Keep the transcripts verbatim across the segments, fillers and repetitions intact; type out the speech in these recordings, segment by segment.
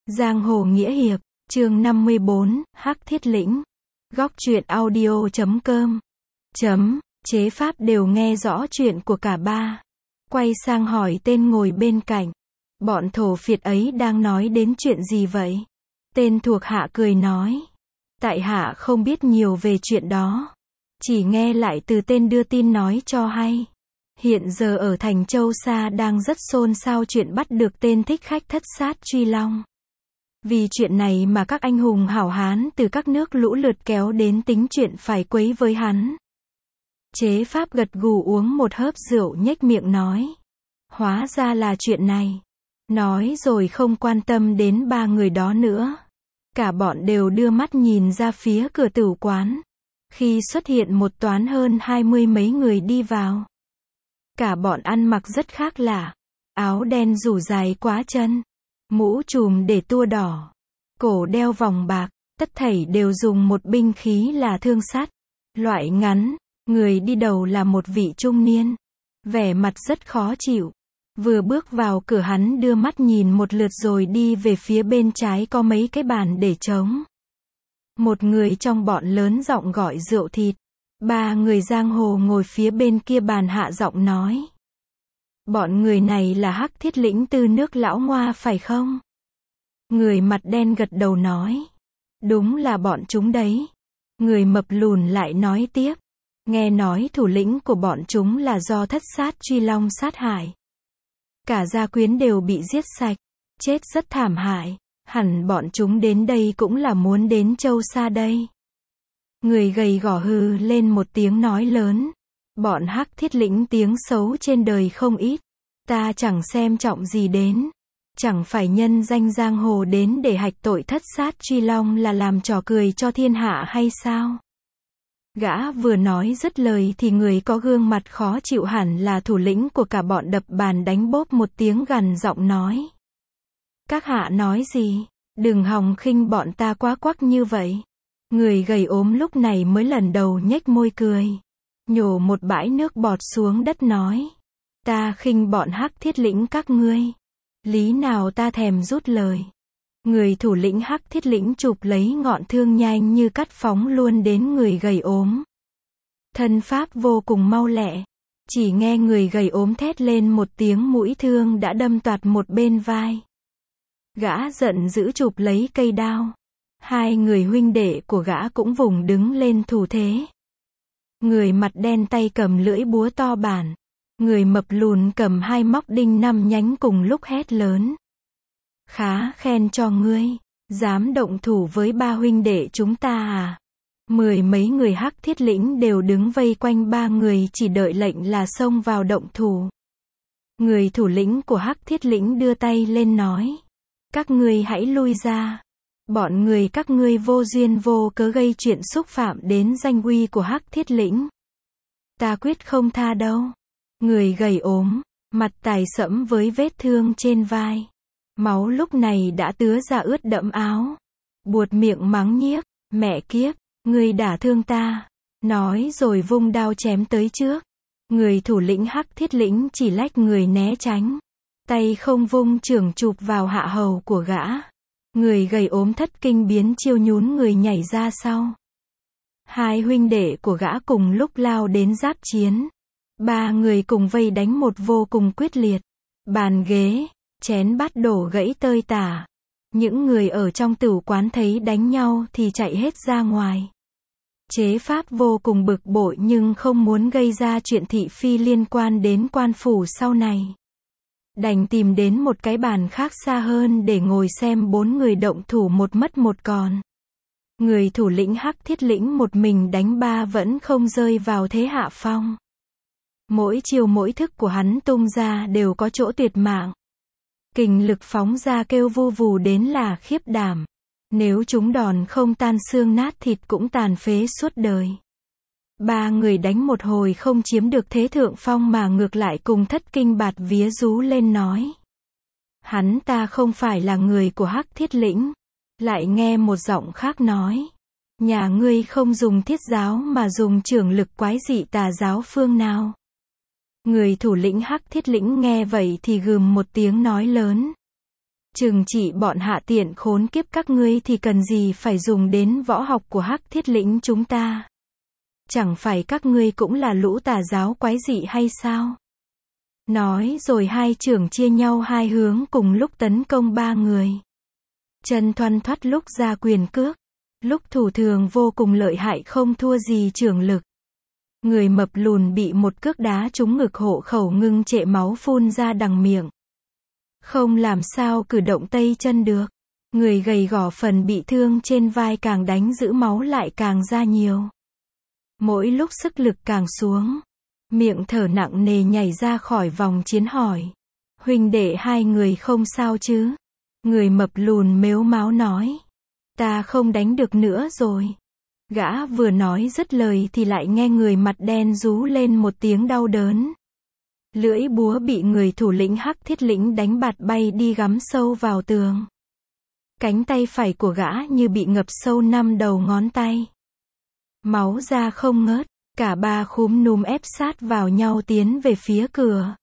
Giang hồ nghĩa hiệp, chương năm mươi bốn, Hắc Thiết Lĩnh. Góc truyện audio chấm com. Chấm, chế pháp đều nghe rõ chuyện của cả ba. Quay sang hỏi tên ngồi bên cạnh. Bọn thổ phiệt ấy đang nói đến chuyện gì vậy? Tên thuộc hạ cười nói. Tại hạ không biết nhiều về chuyện đó. Chỉ nghe lại từ tên đưa tin nói cho hay. Hiện giờ ở thành Châu Sa đang rất xôn xao chuyện bắt được tên thích khách thất sát Truy Long. Vì chuyện này mà các anh hùng hảo hán từ các nước lũ lượt kéo đến tính chuyện phải quấy với hắn. Chế pháp gật gù uống một hớp rượu nhếch miệng nói. Hóa ra là chuyện này. Nói rồi không quan tâm đến ba người đó nữa. Cả bọn đều đưa mắt nhìn ra phía cửa tửu quán. Khi xuất hiện một toán hơn hai mươi mấy người đi vào. Cả bọn ăn mặc rất khác lạ. Áo đen rủ dài quá chân. Mũ trùm để tua đỏ. Cổ đeo vòng bạc. Tất thảy đều dùng một binh khí là thương sắt. Loại ngắn. Người đi đầu là một vị trung niên. Vẻ mặt rất khó chịu. Vừa bước vào cửa hắn đưa mắt nhìn một lượt rồi đi về phía bên trái có mấy cái bàn để trống. Một người trong bọn lớn giọng gọi rượu thịt. Ba người giang hồ ngồi phía bên kia bàn hạ giọng nói. Bọn người này là Hắc Thiết Lĩnh từ nước Lão Ngoa phải không? Người mặt đen gật đầu nói. Đúng là bọn chúng đấy. Người mập lùn lại nói tiếp. Nghe nói thủ lĩnh của bọn chúng là do thất sát Truy Long sát hại. Cả gia quyến đều bị giết sạch. Chết rất thảm hại. Hẳn bọn chúng đến đây cũng là muốn đến Châu Sa đây. Người gầy gò hừ lên một tiếng nói lớn. Bọn Hắc Thiết Lĩnh tiếng xấu trên đời không ít. Ta chẳng xem trọng gì đến. Chẳng phải nhân danh giang hồ đến để hạch tội thất sát Truy Long là làm trò cười cho thiên hạ hay sao? Gã vừa nói dứt lời thì người có gương mặt khó chịu hẳn là thủ lĩnh của cả bọn đập bàn đánh bốp một tiếng gằn giọng nói. Các hạ nói gì? Đừng hòng khinh bọn ta quá quắc như vậy. Người gầy ốm lúc này mới lần đầu nhếch môi cười. Nhổ một bãi nước bọt xuống đất nói. Ta khinh bọn Hắc Thiết Lĩnh các ngươi. Lý nào ta thèm rút lời. Người thủ lĩnh Hắc Thiết Lĩnh chụp lấy ngọn thương nhanh như cắt phóng luôn đến người gầy ốm. Thân pháp vô cùng mau lẹ. Chỉ nghe người gầy ốm thét lên một tiếng mũi thương đã đâm toạt một bên vai. Gã giận dữ chụp lấy cây đao. Hai người huynh đệ của gã cũng vùng đứng lên thủ thế. Người mặt đen tay cầm lưỡi búa to bản. Người mập lùn cầm hai móc đinh năm nhánh cùng lúc hét lớn. Khá khen cho ngươi, dám động thủ với ba huynh đệ chúng ta à? Mười mấy người Hắc Thiết Lĩnh đều đứng vây quanh ba người chỉ đợi lệnh là xông vào động thủ. Người thủ lĩnh của Hắc Thiết Lĩnh đưa tay lên nói. Các ngươi hãy lui ra. Bọn người các ngươi vô duyên vô cớ gây chuyện xúc phạm đến danh uy của Hắc Thiết Lĩnh. Ta quyết không tha đâu. Người gầy ốm, mặt tái sẫm với vết thương trên vai. Máu lúc này đã tứa ra ướt đẫm áo. Buột miệng mắng nhiếc, mẹ kiếp, ngươi đả thương ta. Nói rồi vung đao chém tới trước. Người thủ lĩnh Hắc Thiết Lĩnh chỉ lách người né tránh. Tay không vung chưởng chụp vào hạ hầu của gã. Người gầy ốm thất kinh biến chiêu nhún người nhảy ra sau. Hai huynh đệ của gã cùng lúc lao đến giáp chiến. Ba người cùng vây đánh một vô cùng quyết liệt. Bàn ghế, chén bát đổ gãy tơi tả. Những người ở trong tửu quán thấy đánh nhau thì chạy hết ra ngoài. Chế pháp vô cùng bực bội nhưng không muốn gây ra chuyện thị phi liên quan đến quan phủ sau này. Đành tìm đến một cái bàn khác xa hơn để ngồi xem bốn người động thủ một mất một còn. Người thủ lĩnh Hắc Thiết Lĩnh một mình đánh ba vẫn không rơi vào thế hạ phong. Mỗi chiều mỗi thức của hắn tung ra đều có chỗ tuyệt mạng. Kình lực phóng ra kêu vu vù đến là khiếp đảm. Nếu chúng đòn không tan xương nát thịt cũng tàn phế suốt đời. Ba người đánh một hồi không chiếm được thế thượng phong mà ngược lại cùng thất kinh bạt vía rú lên nói. Hắn ta không phải là người của Hắc Thiết Lĩnh. Lại nghe một giọng khác nói. Nhà ngươi không dùng thiết giáo mà dùng chưởng lực quái dị tà giáo phương nào? Người thủ lĩnh Hắc Thiết Lĩnh nghe vậy thì gườm một tiếng nói lớn. Trừng trị bọn hạ tiện khốn kiếp các ngươi thì cần gì phải dùng đến võ học của Hắc Thiết Lĩnh chúng ta. Chẳng phải các ngươi cũng là lũ tà giáo quái dị hay sao? Nói rồi hai trưởng chia nhau hai hướng cùng lúc tấn công ba người. Chân thoăn thoắt lúc ra quyền cước, lúc thủ thường vô cùng lợi hại không thua gì trưởng lực. Người mập lùn bị một cước đá trúng ngực hộ khẩu ngưng trệ máu phun ra đằng miệng. Không làm sao cử động tay chân được. Người gầy gò phần bị thương trên vai càng đánh giữ máu lại càng ra nhiều. Mỗi lúc sức lực càng xuống. Miệng thở nặng nề nhảy ra khỏi vòng chiến hỏi. Huynh đệ hai người không sao chứ? Người mập lùn mếu máo nói. Ta không đánh được nữa rồi. Gã vừa nói dứt lời thì lại nghe người mặt đen rú lên một tiếng đau đớn. Lưỡi búa bị người thủ lĩnh Hắc Thiết Lĩnh đánh bạt bay đi gắm sâu vào tường. Cánh tay phải của gã như bị ngập sâu năm đầu ngón tay. Máu ra không ngớt, cả ba khúm núm ép sát vào nhau tiến về phía cửa.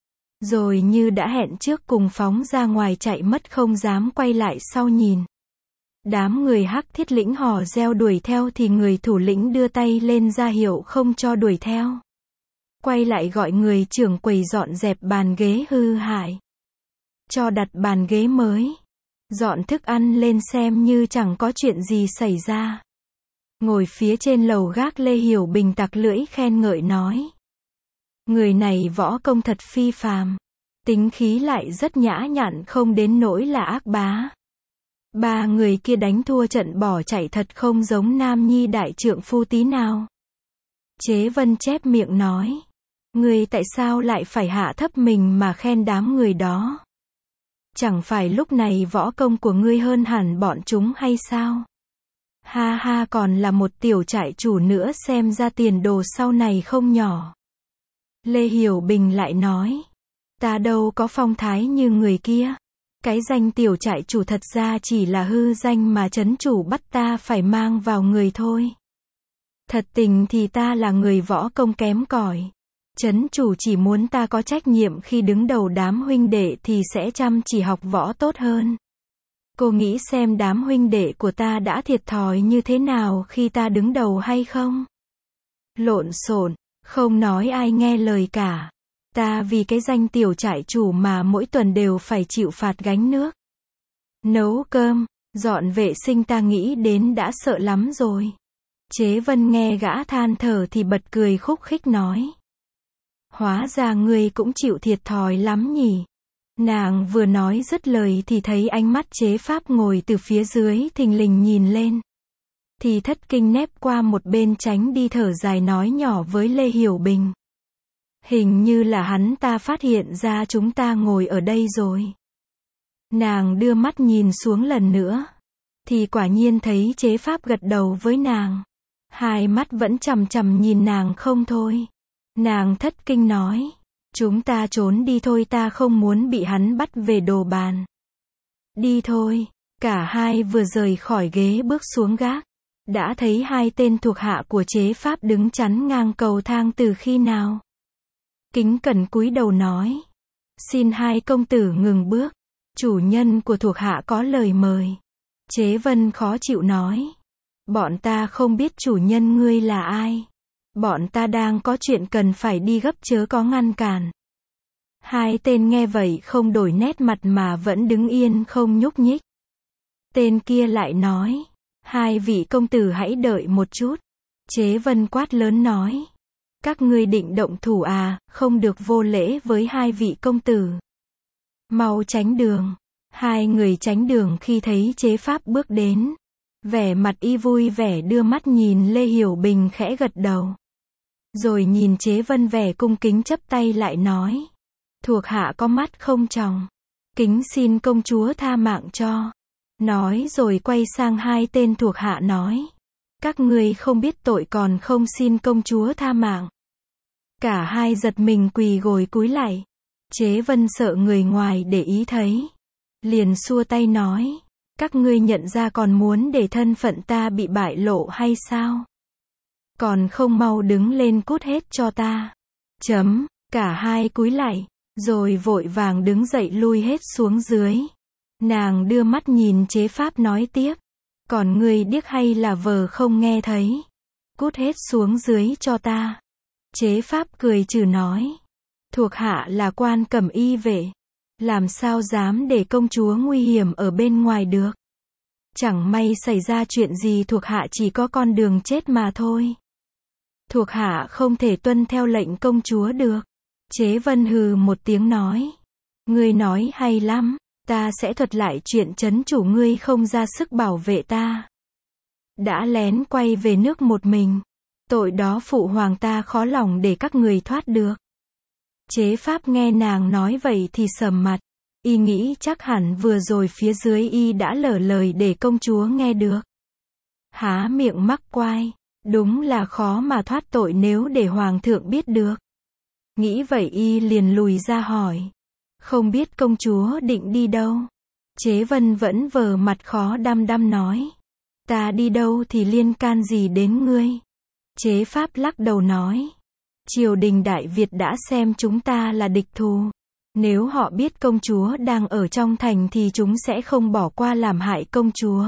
Rồi như đã hẹn trước cùng phóng ra ngoài chạy mất không dám quay lại sau nhìn. Đám người Hắc Thiết Lĩnh hò reo đuổi theo thì người thủ lĩnh đưa tay lên ra hiệu không cho đuổi theo. Quay lại gọi người trưởng quầy dọn dẹp bàn ghế hư hại. Cho đặt bàn ghế mới. Dọn thức ăn lên xem như chẳng có chuyện gì xảy ra. Ngồi phía trên lầu gác Lê Hiểu Bình tặc lưỡi khen ngợi nói. Người này võ công thật phi phàm. Tính khí lại rất nhã nhặn không đến nỗi là ác bá. Ba người kia đánh thua trận bỏ chạy thật không giống nam nhi đại trượng phu tí nào. Chế Vân chép miệng nói. Ngươi tại sao lại phải hạ thấp mình mà khen đám người đó? Chẳng phải lúc này võ công của ngươi hơn hẳn bọn chúng hay sao? Ha ha, còn là một tiểu trại chủ nữa xem ra tiền đồ sau này không nhỏ. Lê Hiểu Bình lại nói. Ta đâu có phong thái như người kia. Cái danh tiểu trại chủ thật ra chỉ là hư danh mà trấn chủ bắt ta phải mang vào người thôi. Thật tình thì ta là người võ công kém cỏi. Trấn chủ chỉ muốn ta có trách nhiệm khi đứng đầu đám huynh đệ thì sẽ chăm chỉ học võ tốt hơn. Cô nghĩ xem đám huynh đệ của ta đã thiệt thòi như thế nào khi ta đứng đầu hay không? Lộn xộn, không nói ai nghe lời cả. Ta vì cái danh tiểu trại chủ mà mỗi tuần đều phải chịu phạt gánh nước. Nấu cơm, dọn vệ sinh ta nghĩ đến đã sợ lắm rồi. Chế Vân nghe gã than thở thì bật cười khúc khích nói. Hóa ra ngươi cũng chịu thiệt thòi lắm nhỉ. Nàng vừa nói dứt lời thì thấy ánh mắt Chế Pháp ngồi từ phía dưới thình lình nhìn lên. Thì thất kinh nép qua một bên tránh đi thở dài nói nhỏ với Lê Hiểu Bình. Hình như là hắn ta phát hiện ra chúng ta ngồi ở đây rồi. Nàng đưa mắt nhìn xuống lần nữa. Thì quả nhiên thấy Chế Pháp gật đầu với nàng. Hai mắt vẫn chằm chằm nhìn nàng không thôi. Nàng thất kinh nói. Chúng ta trốn đi thôi, ta không muốn bị hắn bắt về đồ bàn. Đi thôi. Cả hai vừa rời khỏi ghế bước xuống gác. Đã thấy hai tên thuộc hạ của Chế Pháp đứng chắn ngang cầu thang từ khi nào. Kính cẩn cúi đầu nói. Xin hai công tử ngừng bước. Chủ nhân của thuộc hạ có lời mời. Chế Vân khó chịu nói. Bọn ta không biết chủ nhân ngươi là ai. Bọn ta đang có chuyện cần phải đi gấp chớ có ngăn cản. Hai tên nghe vậy không đổi nét mặt mà vẫn đứng yên không nhúc nhích. Tên kia lại nói. Hai vị công tử hãy đợi một chút. Chế Vân quát lớn nói. Các ngươi định động thủ à, không được vô lễ với hai vị công tử. Mau tránh đường. Hai người tránh đường khi thấy Chế Pháp bước đến. Vẻ mặt y vui vẻ đưa mắt nhìn Lê Hiểu Bình khẽ gật đầu. Rồi nhìn Chế Vân vẻ cung kính chắp tay lại nói. Thuộc hạ có mắt không tròng. Kính xin công chúa tha mạng cho. Nói rồi quay sang hai tên thuộc hạ nói. Các ngươi không biết tội còn không xin công chúa tha mạng. Cả hai giật mình quỳ gối cúi lại. Chế Vân sợ người ngoài để ý thấy. Liền xua tay nói. Các ngươi nhận ra còn muốn để thân phận ta bị bại lộ hay sao? Còn không mau đứng lên cút hết cho ta. Chấm, cả hai cúi lại, rồi vội vàng đứng dậy lui hết xuống dưới. Nàng đưa mắt nhìn chế pháp nói tiếp. Còn ngươi điếc hay là vờ không nghe thấy? Cút hết xuống dưới cho ta. Chế pháp cười trừ nói. Thuộc hạ là quan cẩm y vệ. Làm sao dám để công chúa nguy hiểm ở bên ngoài được? Chẳng may xảy ra chuyện gì thuộc hạ chỉ có con đường chết mà thôi. Thuộc hạ không thể tuân theo lệnh công chúa được. Chế Vân hừ một tiếng nói. Ngươi nói hay lắm, ta sẽ thuật lại chuyện trấn chủ ngươi không ra sức bảo vệ ta. Đã lén quay về nước một mình. Tội đó phụ hoàng ta khó lòng để các người thoát được. Chế pháp nghe nàng nói vậy thì sầm mặt. Y nghĩ chắc hẳn vừa rồi phía dưới y đã lỡ lời để công chúa nghe được. Há miệng mắc quai. Đúng là khó mà thoát tội nếu để hoàng thượng biết được. Nghĩ vậy y liền lùi ra hỏi. Không biết công chúa định đi đâu? Chế Vân vẫn vờ mặt khó đăm đăm nói. Ta đi đâu thì liên can gì đến ngươi? Chế pháp lắc đầu nói. Triều đình Đại Việt đã xem chúng ta là địch thù. Nếu họ biết công chúa đang ở trong thành thì chúng sẽ không bỏ qua làm hại công chúa.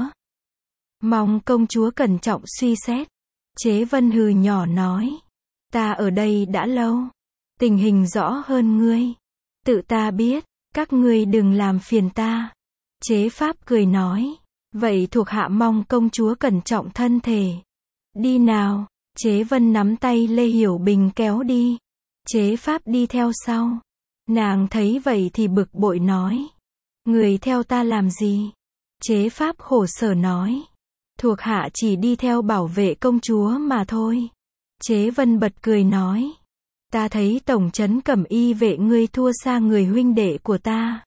Mong công chúa cẩn trọng suy xét. Chế Vân hừ nhỏ nói. Ta ở đây đã lâu. Tình hình rõ hơn ngươi. Tự ta biết. Các ngươi đừng làm phiền ta. Chế pháp cười nói. Vậy thuộc hạ mong công chúa cẩn trọng thân thể. Đi nào. Chế Vân nắm tay Lê Hiểu Bình kéo đi. Chế pháp đi theo sau. Nàng thấy vậy thì bực bội nói. Người theo ta làm gì? Chế pháp khổ sở nói. Thuộc hạ chỉ đi theo bảo vệ công chúa mà thôi. Chế Vân bật cười nói. Ta thấy tổng trấn cẩm y vệ ngươi thua xa người huynh đệ của ta.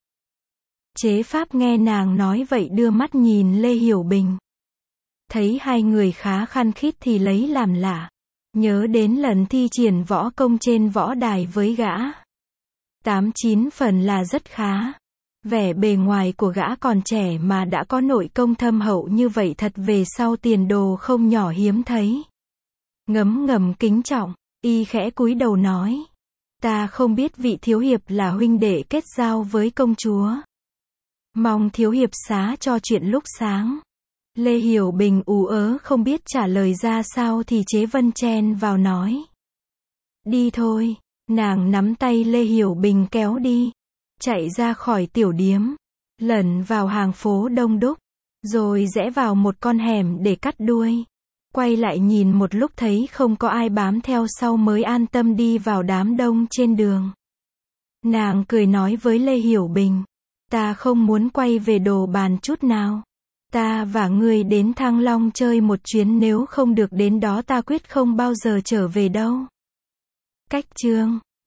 Chế pháp nghe nàng nói vậy đưa mắt nhìn Lê Hiểu Bình. Thấy hai người khá khăng khít thì lấy làm lạ. Nhớ đến lần thi triển võ công trên võ đài với gã. Tám chín phần là rất khá. Vẻ bề ngoài của gã còn trẻ mà đã có nội công thâm hậu như vậy thật về sau tiền đồ không nhỏ hiếm thấy. Ngấm ngầm kính trọng, y khẽ cúi đầu nói. Ta không biết vị thiếu hiệp là huynh đệ kết giao với công chúa. Mong thiếu hiệp xá cho chuyện lúc sáng. Lê Hiểu Bình ú ớ không biết trả lời ra sao thì Chế Vân chen vào nói. Đi thôi. Nàng nắm tay Lê Hiểu Bình kéo đi. Chạy ra khỏi tiểu điếm. Lẩn vào hàng phố đông đúc. Rồi rẽ vào một con hẻm để cắt đuôi. Quay lại nhìn một lúc thấy không có ai bám theo sau mới an tâm đi vào đám đông trên đường. Nàng cười nói với Lê Hiểu Bình. Ta không muốn quay về Đồ Bàn chút nào. Ta và ngươi đến Thăng Long chơi một chuyến, nếu không được đến đó ta quyết không bao giờ trở về đâu. Cách chương